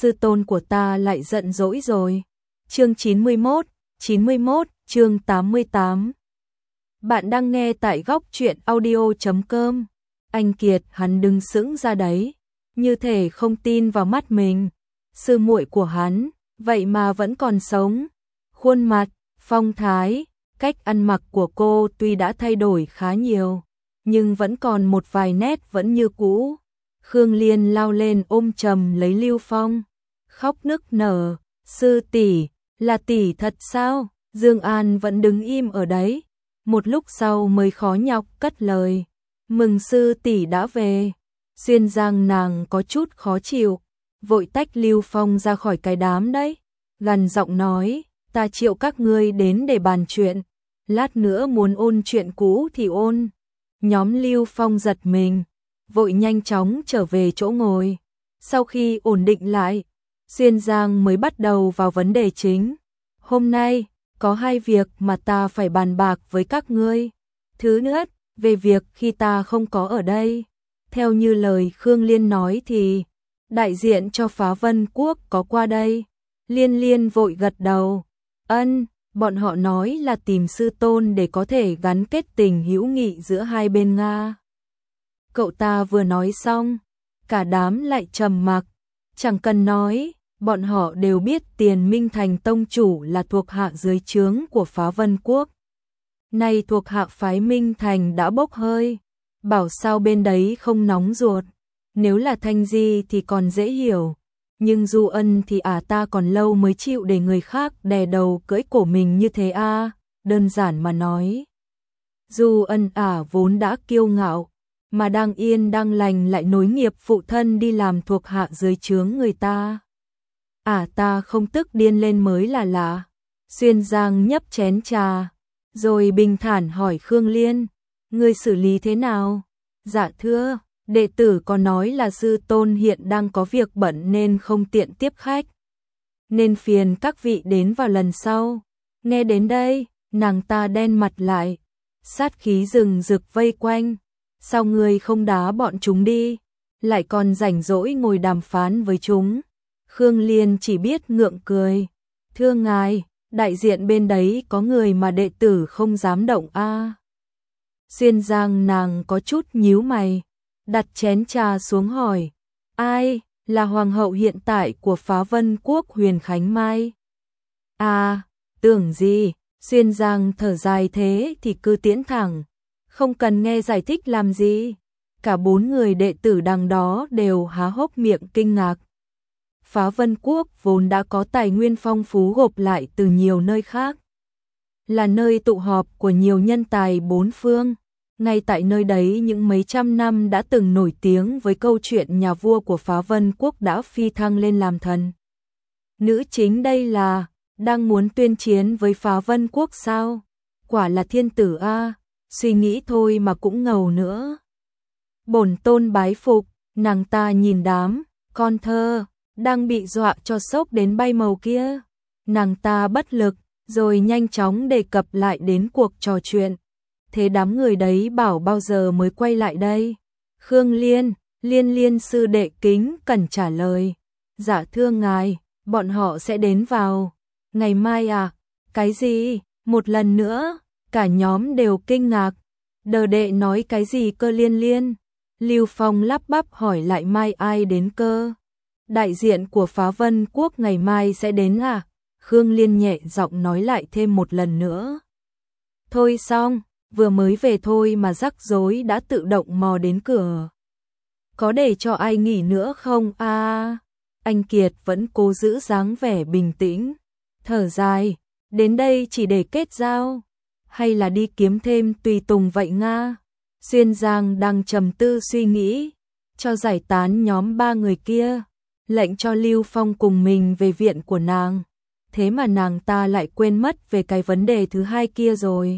sư tôn của ta lại giận dỗi rồi. Chương 91, chương 88. Bạn đang nghe tại góc truyện audio.com. Anh Kiệt hắn đứng sững ra đấy, như thể không tin vào mắt mình. Sư muội của hắn, vậy mà vẫn còn sống. Khuôn mặt, phong thái, cách ăn mặc của cô tuy đã thay đổi khá nhiều, nhưng vẫn còn một vài nét vẫn như cũ. Khương Liên lao lên ôm chầm lấy Lưu Phong, khóc nức nở, sư tỷ, là tỷ thật sao? Dương An vẫn đứng im ở đấy, một lúc sau mới khó nhọc cất lời, mừng sư tỷ đã về. Xuyên Giang nàng có chút khó chịu, vội tách Lưu Phong ra khỏi cái đám đấy, gằn giọng nói, ta triệu các ngươi đến để bàn chuyện, lát nữa muốn ôn chuyện cũ thì ôn. Nhóm Lưu Phong giật mình, vội nhanh chóng trở về chỗ ngồi. Sau khi ổn định lại, Xuyên Giang mới bắt đầu vào vấn đề chính. Hôm nay, có hai việc mà ta phải bàn bạc với các ngươi. Thứ nhất, về việc khi ta không có ở đây. Theo như lời Khương Liên nói thì, đại diện cho Phá Vân Quốc có qua đây. Liên Liên vội gật đầu. Ân, bọn họ nói là tìm sư tôn để có thể gắn kết tình hữu nghị giữa hai bên Nga. Cậu ta vừa nói xong, cả đám lại trầm mặc, chẳng cần nói, bọn họ đều biết Tiền Minh Thành tông chủ là thuộc hạ dưới trướng của Phá Vân Quốc. Nay thuộc hạ phái Minh Thành đã bốc hơi, bảo sao bên đấy không nóng ruột, nếu là Thanh Di thì còn dễ hiểu, nhưng Du Ân thì ta còn lâu mới chịu để người khác đè đầu cưỡi cổ mình như thế a. Đơn giản mà nói, Du Ân vốn đã kiêu ngạo, mà đang yên đang lành lại nối nghiệp phụ thân đi làm thuộc hạ dưới trướng người ta. Ta không tức điên lên mới là lạ. Xuyên Giang nhấp chén trà, rồi bình thản hỏi Khương Liên, ngươi xử lý thế nào? Dạ thưa, đệ tử có nói là sư tôn hiện đang có việc bận nên không tiện tiếp khách, nên phiền các vị đến vào lần sau. Nghe đến đây, nàng ta đen mặt lại, sát khí rừng rực vây quanh. Sao ngươi không đá bọn chúng đi, lại còn rảnh rỗi ngồi đàm phán với chúng? Khương Liên chỉ biết ngượng cười. Thưa ngài, đại diện bên đấy có người mà đệ tử không dám động a. Xuyên Giang nàng có chút nhíu mày, đặt chén trà xuống hỏi, ai? Là hoàng hậu hiện tại của Phá Vân Quốc Huyền Khánh Mai. Tưởng gì? Xuyên Giang thở dài, thế thì cứ tiễn thẳng, không cần nghe giải thích làm gì. Cả bốn người đệ tử đằng đó đều há hốc miệng kinh ngạc. Phá Vân Quốc vốn đã có tài nguyên phong phú gộp lại từ nhiều nơi khác, là nơi tụ họp của nhiều nhân tài bốn phương. Ngay tại nơi đấy những mấy trăm năm đã từng nổi tiếng với câu chuyện nhà vua của Phá Vân Quốc đã phi thăng lên làm thần. Nữ chính đây là đang muốn tuyên chiến với Phá Vân Quốc sao? Quả là thiên tử a. Suy nghĩ thôi mà cũng ngầu nữa. Bổn tôn bái phục. Nàng ta nhìn đám con thơ đang bị dọa cho sốc đến bay màu kia, nàng ta bất lực, rồi nhanh chóng đề cập lại đến cuộc trò chuyện. Thế đám người đấy bảo bao giờ mới quay lại đây? Khương Liên, Liên sư đệ kính cẩn trả lời. Dạ thưa ngài, bọn họ sẽ đến vào ngày mai à? Cái gì? Một lần nữa, cả nhóm đều kinh ngạc. Đờ đệ nói cái gì cơ Liên? Lưu Phong lắp bắp hỏi lại, mai ai đến cơ? Đại diện của Phá Vân Quốc ngày mai sẽ đến à? Khương Liên nhẹ giọng nói lại thêm một lần nữa. Thôi xong, vừa mới về thôi mà rắc rối đã tự động mò đến cửa. Có để cho ai nghỉ nữa không a? Anh Kiệt vẫn cố giữ dáng vẻ bình tĩnh, thở dài, đến đây chỉ để kết giao, hay là đi kiếm thêm tùy tùng vậy Nga? Xuyên Giang đang trầm tư suy nghĩ, cho giải tán nhóm ba người kia, lệnh cho Lưu Phong cùng mình về viện của nàng. Thế mà nàng ta lại quên mất về cái vấn đề thứ hai kia rồi.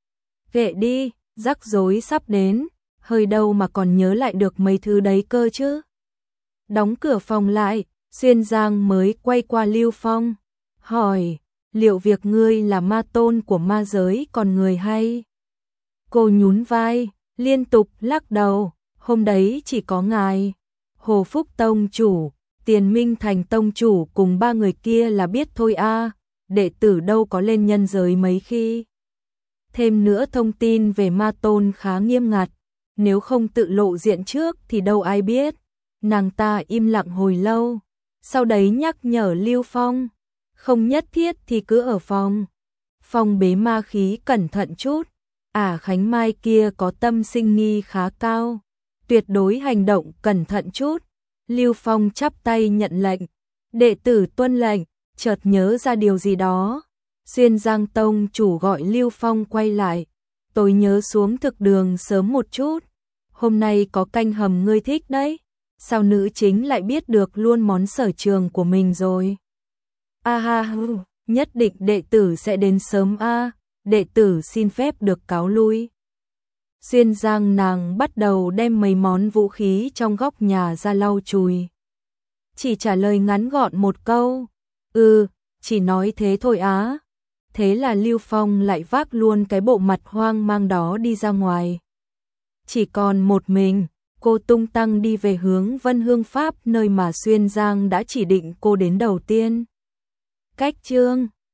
Kệ đi, rắc rối sắp đến, hơi đâu mà còn nhớ lại được mấy thứ đấy cơ chứ. Đóng cửa phòng lại, Xuyên Giang mới quay qua Lưu Phong, hỏi, liệu việc ngươi là ma tôn của ma giới còn người hay? Cô nhún vai, liên tục lắc đầu, hôm đấy chỉ có ngài, Hồ Phúc Tông chủ, Tiền Minh Thành tông chủ cùng 3 người kia là biết thôi a, đệ tử đâu có lên nhân giới mấy khi. Thêm nữa thông tin về ma tôn khá nghiêm ngặt, nếu không tự lộ diện trước thì đâu ai biết. Nàng ta im lặng hồi lâu, sau đấy nhắc nhở Lưu Phong, không nhất thiết thì cứ ở phòng. Phong bế ma khí cẩn thận chút, Khánh Mai kia có tâm sinh nghi khá cao, tuyệt đối hành động cẩn thận chút. Lưu Phong chắp tay nhận lệnh, đệ tử tuân lệnh, chợt nhớ ra điều gì đó. Xuyên Giang Tông chủ gọi Lưu Phong quay lại, tôi nhớ xuống thực đường sớm một chút, hôm nay có canh hầm ngươi thích đấy, sao nữ chính lại biết được luôn món sở trường của mình rồi. Ha, nhất định đệ tử sẽ đến sớm đệ tử xin phép được cáo lui. Xuyên Giang nàng bắt đầu đem mấy món vũ khí trong góc nhà ra lau chùi. Chỉ trả lời ngắn gọn một câu, chỉ nói thế thôi á. Thế là Lưu Phong lại vác luôn cái bộ mặt hoang mang đó đi ra ngoài. Chỉ còn một mình, cô tung tăng đi về hướng Vân Hương Pháp nơi mà Xuyên Giang đã chỉ định cô đến đầu tiên. Cách chương